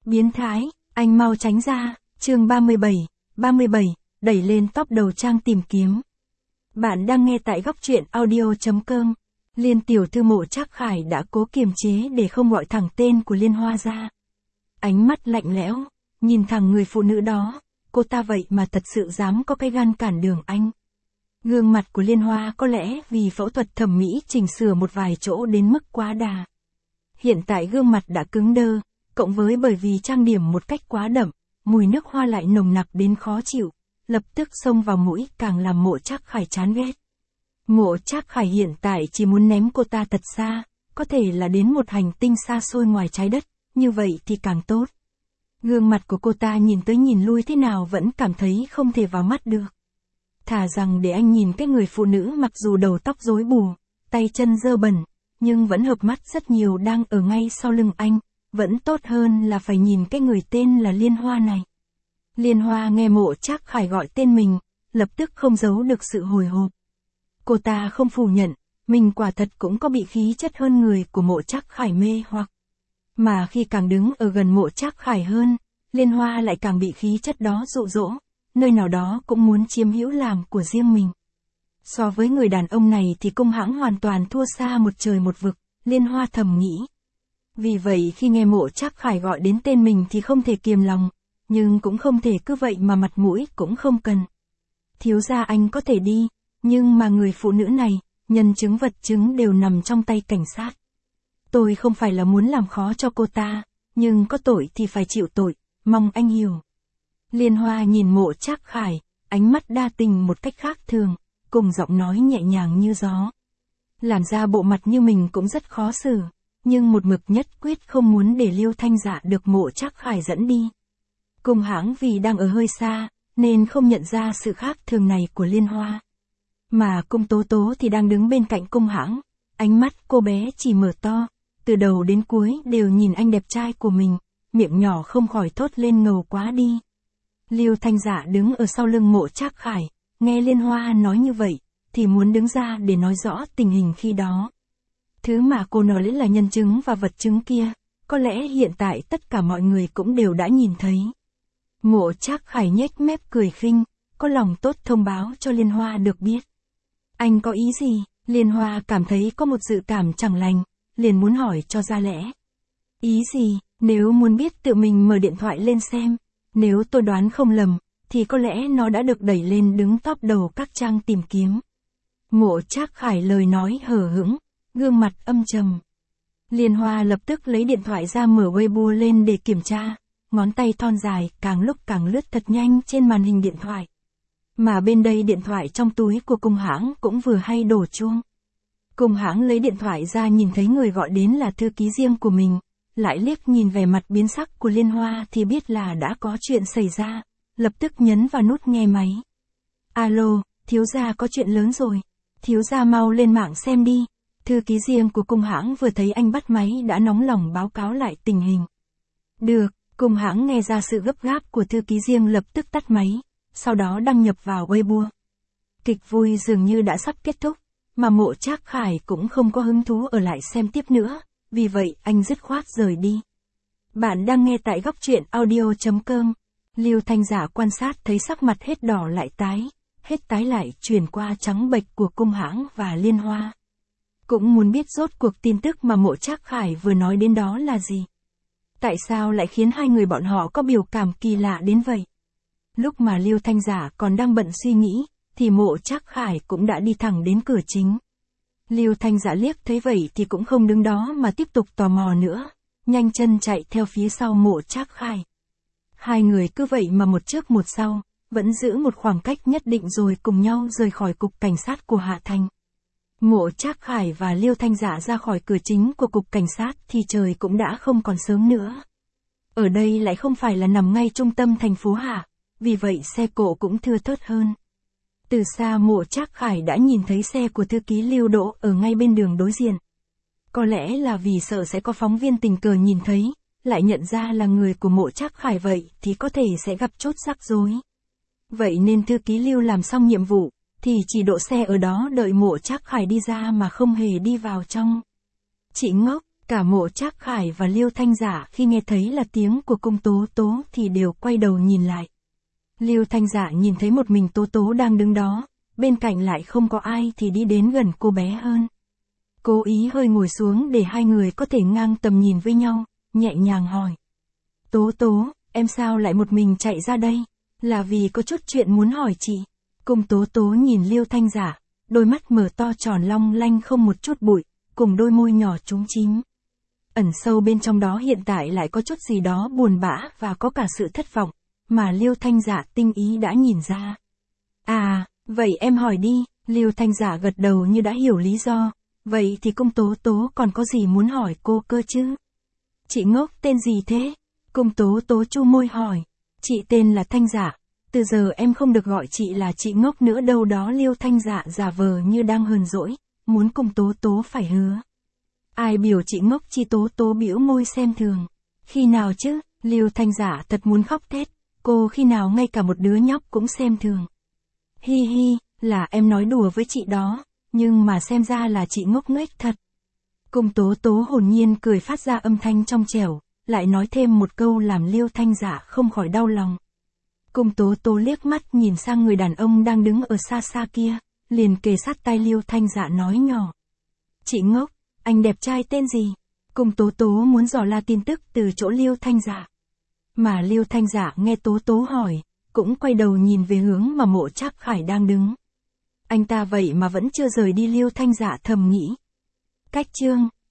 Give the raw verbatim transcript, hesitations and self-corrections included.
Biến thái, anh mau tránh ra, chương ba mươi bảy, ba mươi bảy, đẩy lên top đầu trang tìm kiếm. Bạn đang nghe tại góc truyện audio chấm com. Liên tiểu thư Mộ Trác Khải đã cố kiềm chế để không gọi thẳng tên của Liên Hoa ra. Ánh mắt lạnh lẽo, nhìn thẳng người phụ nữ đó, cô ta vậy mà thật sự dám có cái gan cản đường anh. Gương mặt của Liên Hoa có lẽ vì phẫu thuật thẩm mỹ chỉnh sửa một vài chỗ đến mức quá đà. Hiện tại gương mặt đã cứng đơ, cộng với bởi vì trang điểm một cách quá đậm, mùi nước hoa lại nồng nặc đến khó chịu, lập tức xông vào mũi càng làm Mộ Trác Khải chán ghét. Mộ Trác Khải hiện tại chỉ muốn ném cô ta thật xa, có thể là đến một hành tinh xa xôi ngoài trái đất, như vậy thì càng tốt. Gương mặt của cô ta nhìn tới nhìn lui thế nào vẫn cảm thấy không thể vào mắt được. Thà rằng để anh nhìn cái người phụ nữ mặc dù đầu tóc rối bù, tay chân dơ bẩn, nhưng vẫn hợp mắt rất nhiều đang ở ngay sau lưng anh, vẫn tốt hơn là phải nhìn cái người tên là Liên Hoa này. Liên Hoa nghe Mộ Trác Khải gọi tên mình, lập tức không giấu được sự hồi hộp. Cô ta không phủ nhận, mình quả thật cũng có bị khí chất hơn người của Mộ Trác Khải mê hoặc. Mà khi càng đứng ở gần Mộ Trác Khải hơn, Liên Hoa lại càng bị khí chất đó dụ dỗ, nơi nào đó cũng muốn chiếm hữu làm của riêng mình. So với người đàn ông này thì Cung Hãng hoàn toàn thua xa một trời một vực, Liên Hoa thầm nghĩ. Vì vậy khi nghe Mộ Trác Khải gọi đến tên mình thì không thể kiềm lòng, nhưng cũng không thể cứ vậy mà mặt mũi cũng không cần. Thiếu gia anh có thể đi, nhưng mà người phụ nữ này, nhân chứng vật chứng đều nằm trong tay cảnh sát. Tôi không phải là muốn làm khó cho cô ta, nhưng có tội thì phải chịu tội, mong anh hiểu. Liên Hoa nhìn Mộ Trác Khải, ánh mắt đa tình một cách khác thường, cùng giọng nói nhẹ nhàng như gió. Làm ra bộ mặt như mình cũng rất khó xử, nhưng một mực nhất quyết không muốn để Liêu Thanh Dạ được Mộ Trác Khải dẫn đi. Cung Hãng vì đang ở hơi xa, nên không nhận ra sự khác thường này của Liên Hoa. Mà Cung Tố Tố thì đang đứng bên cạnh Cung Hãng, ánh mắt cô bé chỉ mở to, từ đầu đến cuối đều nhìn anh đẹp trai của mình, miệng nhỏ không khỏi thốt lên ngầu quá đi. Liêu Thanh Dạ đứng ở sau lưng Mộ Trác Khải, nghe Liên Hoa nói như vậy, thì muốn đứng ra để nói rõ tình hình khi đó. Thứ mà cô nói là nhân chứng và vật chứng kia, có lẽ hiện tại tất cả mọi người cũng đều đã nhìn thấy. Mộ Trác Khải nhếch mép cười khinh, có lòng tốt thông báo cho Liên Hoa được biết. Anh có ý gì? Liên Hoa cảm thấy có một dự cảm chẳng lành, liền muốn hỏi cho ra lẽ. Ý gì? Nếu muốn biết tự mình mở điện thoại lên xem. Nếu tôi đoán không lầm, thì có lẽ nó đã được đẩy lên đứng top đầu các trang tìm kiếm. Mộ Trác Khải lời nói hờ hững, gương mặt âm trầm. Liên Hoa lập tức lấy điện thoại ra mở Weibo lên để kiểm tra, ngón tay thon dài càng lúc càng lướt thật nhanh trên màn hình điện thoại. Mà bên đây điện thoại trong túi của Cung Hãng cũng vừa hay đổ chuông. Cung Hãng lấy điện thoại ra nhìn thấy người gọi đến là thư ký riêng của mình, lại liếc nhìn vẻ mặt biến sắc của Liên Hoa thì biết là đã có chuyện xảy ra, lập tức nhấn vào nút nghe máy. Alo, thiếu gia có chuyện lớn rồi, thiếu gia mau lên mạng xem đi. Thư ký riêng của Cung Hãng vừa thấy anh bắt máy đã nóng lòng báo cáo lại tình hình. Được, Cung Hãng nghe ra sự gấp gáp của thư ký riêng lập tức tắt máy, sau đó đăng nhập vào Weibo. Kịch vui dường như đã sắp kết thúc, mà Mộ Trác Khải cũng không có hứng thú ở lại xem tiếp nữa, vì vậy anh dứt khoát rời đi. Bạn đang nghe tại góc truyện audio chấm com. Liêu Thanh Dạ quan sát thấy sắc mặt hết đỏ lại tái, hết tái lại chuyển qua trắng bệch của Cung Hãng và Liên Hoa. Cũng muốn biết rốt cuộc tin tức mà Mộ Trác Khải vừa nói đến đó là gì. Tại sao lại khiến hai người bọn họ có biểu cảm kỳ lạ đến vậy? Lúc mà Liêu Thanh Dạ còn đang bận suy nghĩ, thì Mộ Trác Khải cũng đã đi thẳng đến cửa chính. Liêu Thanh Dạ liếc thấy vậy thì cũng không đứng đó mà tiếp tục tò mò nữa, nhanh chân chạy theo phía sau Mộ Trác Khải. Hai người cứ vậy mà một trước một sau, vẫn giữ một khoảng cách nhất định rồi cùng nhau rời khỏi cục cảnh sát của Hạ Thành. Mộ Trác Khải và Liêu Thanh Dạ ra khỏi cửa chính của cục cảnh sát thì trời cũng đã không còn sớm nữa. Ở đây lại không phải là nằm ngay trung tâm thành phố Hạ, vì vậy xe cộ cũng thưa thớt hơn. Từ xa Mộ Trác Khải đã nhìn thấy xe của thư ký Liêu đỗ ở ngay bên đường đối diện. Có lẽ là vì sợ sẽ có phóng viên tình cờ nhìn thấy, lại nhận ra là người của Mộ Trác Khải vậy thì có thể sẽ gặp chốt rắc rối. Vậy nên thư ký Liêu làm xong nhiệm vụ, thì chỉ đỗ xe ở đó đợi Mộ Trác Khải đi ra mà không hề đi vào trong. Chị ngốc, Cả Mộ Trác Khải và Liêu Thanh Dạ khi nghe thấy là tiếng của cung Tố Tố thì đều quay đầu nhìn lại. Liêu Thanh Dạ nhìn thấy một mình Tố Tố đang đứng đó, bên cạnh lại không có ai thì đi đến gần cô bé hơn. Cố ý hơi ngồi xuống để hai người có thể ngang tầm nhìn với nhau, nhẹ nhàng hỏi. Tố Tố, em sao lại một mình chạy ra đây? Là vì có chút chuyện muốn hỏi chị. Cung Tố Tố nhìn Liêu Thanh Dạ, đôi mắt mở to tròn long lanh không một chút bụi, cùng đôi môi nhỏ chúm chím. Ẩn sâu bên trong đó hiện tại lại có chút gì đó buồn bã và có cả sự thất vọng, mà Liêu Thanh Dạ tinh ý đã nhìn ra. À, vậy em hỏi đi, Liêu Thanh Dạ gật đầu như đã hiểu lý do, vậy thì cung Tố Tố còn có gì muốn hỏi cô cơ chứ? Chị ngốc tên gì thế? Cung Tố Tố chu môi hỏi. Chị tên là Thanh Dạ, từ giờ em không được gọi chị là chị ngốc nữa đâu đó. Liêu Thanh Dạ giả vờ như đang hờn dỗi, muốn cung Tố Tố phải hứa. Ai biểu chị ngốc chi? Tố Tố bĩu môi xem thường. Khi nào chứ? Liêu Thanh Dạ thật muốn khóc thét, cô khi nào ngay cả một đứa nhóc cũng xem thường. Hi hi, là em nói đùa với chị đó, nhưng mà xem ra là chị ngốc nghếch thật. Cung Tố Tố hồn nhiên cười phát ra âm thanh trong trẻo, lại nói thêm một câu làm Liêu Thanh Dạ không khỏi đau lòng. Cung Tố Tố liếc mắt nhìn sang người đàn ông đang đứng ở xa xa kia, liền kề sát tai Liêu Thanh Dạ nói nhỏ. Chị ngốc, anh đẹp trai tên gì? Cung Tố Tố muốn dò la tin tức từ chỗ Liêu Thanh Dạ. Mà Liêu Thanh Dạ nghe Tố Tố hỏi, cũng quay đầu nhìn về hướng mà Mộ Trác Khải đang đứng. Anh ta vậy mà vẫn chưa rời đi. Liêu Thanh Dạ thầm nghĩ. Cách chương